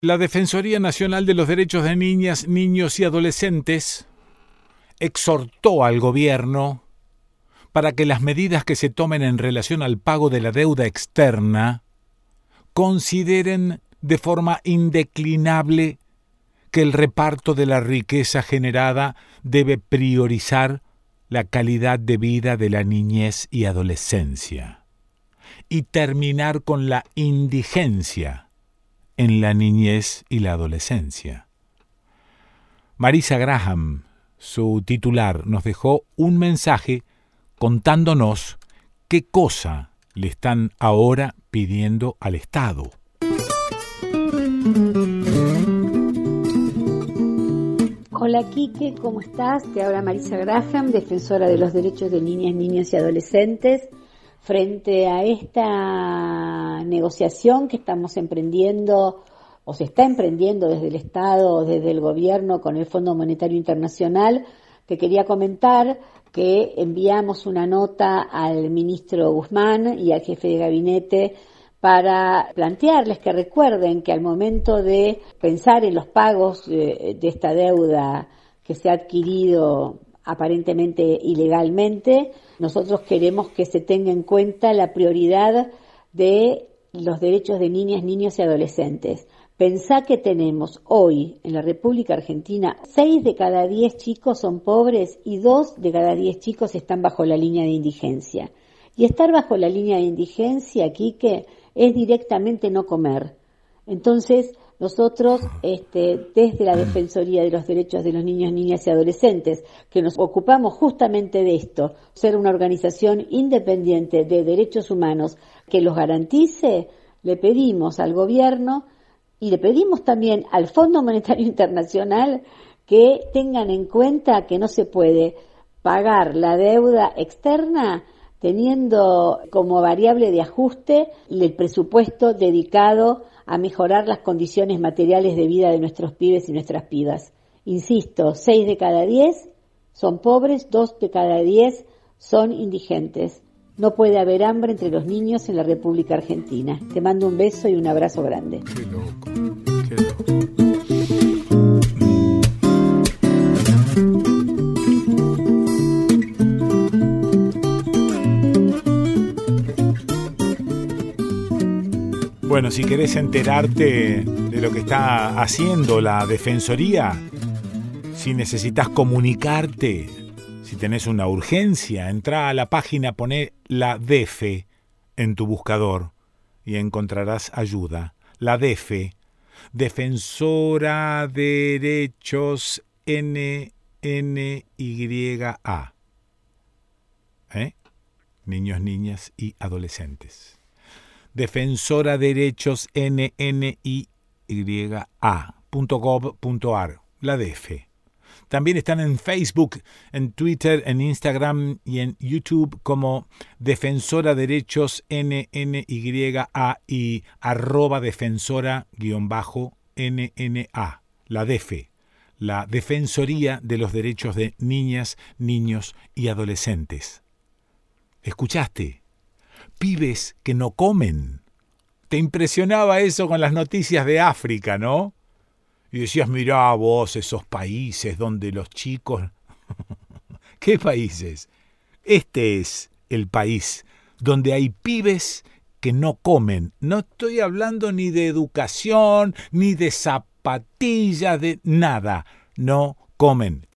La Defensoría Nacional de los Derechos de Niñas, Niños y Adolescentes exhortó al gobierno para que las medidas que se tomen en relación al pago de la deuda externa consideren de forma indeclinable que el reparto de la riqueza generada debe priorizar la calidad de vida de la niñez y adolescencia y terminar con la indigencia en la niñez y la adolescencia. Marisa Graham, su titular, nos dejó un mensaje contándonos qué cosa le están ahora pidiendo al Estado. Hola Quique, ¿cómo estás? Te habla Marisa Graham, defensora de los derechos de niñas, niños y adolescentes. Frente a esta negociación que estamos emprendiendo, o se está emprendiendo desde el Estado, desde el Gobierno con el Fondo Monetario Internacional, te quería comentar que enviamos una nota al ministro Guzmán y al jefe de gabinete para plantearles que recuerden que al momento de pensar en los pagos de esta deuda que se ha adquirido aparentemente ilegalmente, nosotros queremos que se tenga en cuenta la prioridad de los derechos de niñas, niños y adolescentes. Pensá que tenemos hoy en la República Argentina 6 de cada 10 chicos son pobres y 2 de cada 10 chicos están bajo la línea de indigencia. Y estar bajo la línea de indigencia, Quique, es directamente no comer. Entonces, nosotros, desde la Defensoría de los Derechos de los Niños, Niñas y Adolescentes, que nos ocupamos justamente de esto, ser una organización independiente de derechos humanos que los garantice, le pedimos al gobierno y le pedimos también al Fondo Monetario Internacional que tengan en cuenta que no se puede pagar la deuda externa teniendo como variable de ajuste el presupuesto dedicado a mejorar las condiciones materiales de vida de nuestros pibes y nuestras pibas. Insisto, 6 de cada 10 son pobres, 2 de cada 10 son indigentes. No puede haber hambre entre los niños en la República Argentina. Te mando un beso y un abrazo grande. Qué loco, qué loco. Bueno, si querés enterarte de lo que está haciendo la Defensoría, si necesitas comunicarte, si tenés una urgencia, entrá a la página, poné la DEFE en tu buscador y encontrarás ayuda. La DEFE, Defensora Derechos NNYA. Niños, niñas y adolescentes. Defensora Derechos NNYA.gov.ar, la DF. También están en Facebook, en Twitter, en Instagram y en YouTube como Defensora Derechos NNYA y @defensora_NNA, la DF, la Defensoría de los Derechos de Niñas, Niños y Adolescentes. ¿Escuchaste? Pibes que no comen. Te impresionaba eso con las noticias de África, ¿no? Y decías, mirá vos esos países donde los chicos... ¿Qué países? Este es el país donde hay pibes que no comen. No estoy hablando ni de educación, ni de zapatillas, de nada. No comen.